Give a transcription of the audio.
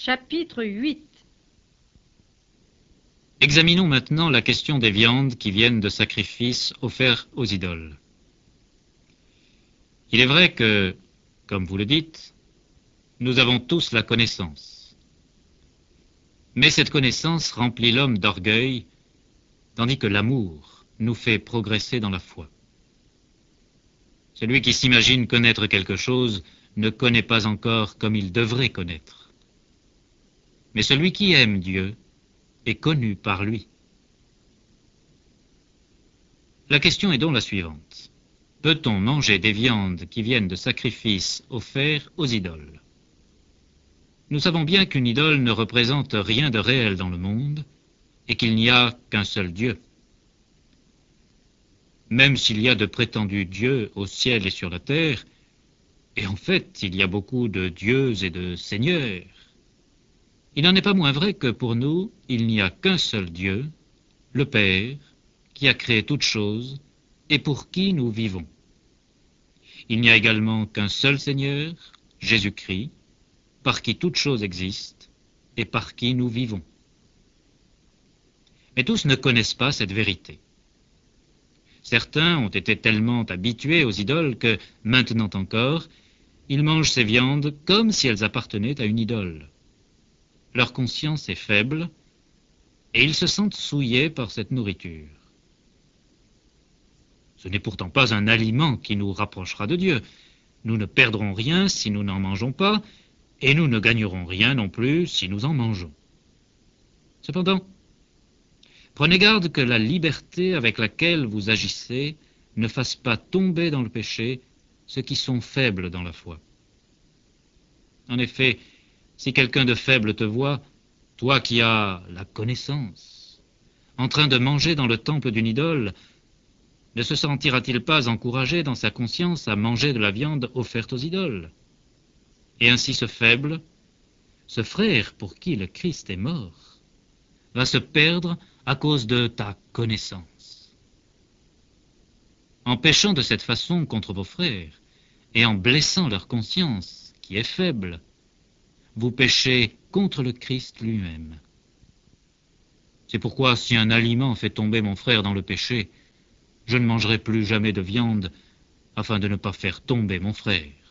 Chapitre 8. Examinons maintenant la question des viandes qui viennent de sacrifices offerts aux idoles. Il est vrai que, comme vous le dites, nous avons tous la connaissance. Mais cette connaissance remplit l'homme d'orgueil, tandis que l'amour nous fait progresser dans la foi. Celui qui s'imagine connaître quelque chose ne connaît pas encore comme il devrait connaître. Mais celui qui aime Dieu est connu par lui. La question est donc la suivante. Peut-on manger des viandes qui viennent de sacrifices offerts aux idoles? Nous savons bien qu'une idole ne représente rien de réel dans le monde et qu'il n'y a qu'un seul Dieu. Même s'il y a de prétendus dieux au ciel et sur la terre, et en fait il y a beaucoup de dieux et de seigneurs, il n'en est pas moins vrai que pour nous, il n'y a qu'un seul Dieu, le Père, qui a créé toutes choses et pour qui nous vivons. Il n'y a également qu'un seul Seigneur, Jésus-Christ, par qui toutes choses existent et par qui nous vivons. Mais tous ne connaissent pas cette vérité. Certains ont été tellement habitués aux idoles que, maintenant encore, ils mangent ces viandes comme si elles appartenaient à une idole. Leur conscience est faible et ils se sentent souillés par cette nourriture. Ce n'est pourtant pas un aliment qui nous rapprochera de Dieu. Nous ne perdrons rien si nous n'en mangeons pas, et nous ne gagnerons rien non plus si nous en mangeons. Cependant, prenez garde que la liberté avec laquelle vous agissez ne fasse pas tomber dans le péché ceux qui sont faibles dans la foi. En effet, si quelqu'un de faible te voit, toi qui as la connaissance, en train de manger dans le temple d'une idole, ne se sentira-t-il pas encouragé dans sa conscience à manger de la viande offerte aux idoles? Et ainsi ce faible, ce frère pour qui le Christ est mort, va se perdre à cause de ta connaissance. En péchant de cette façon contre vos frères, et en blessant leur conscience, qui est faible, vous péchez contre le Christ lui-même. C'est pourquoi si un aliment fait tomber mon frère dans le péché, je ne mangerai plus jamais de viande afin de ne pas faire tomber mon frère.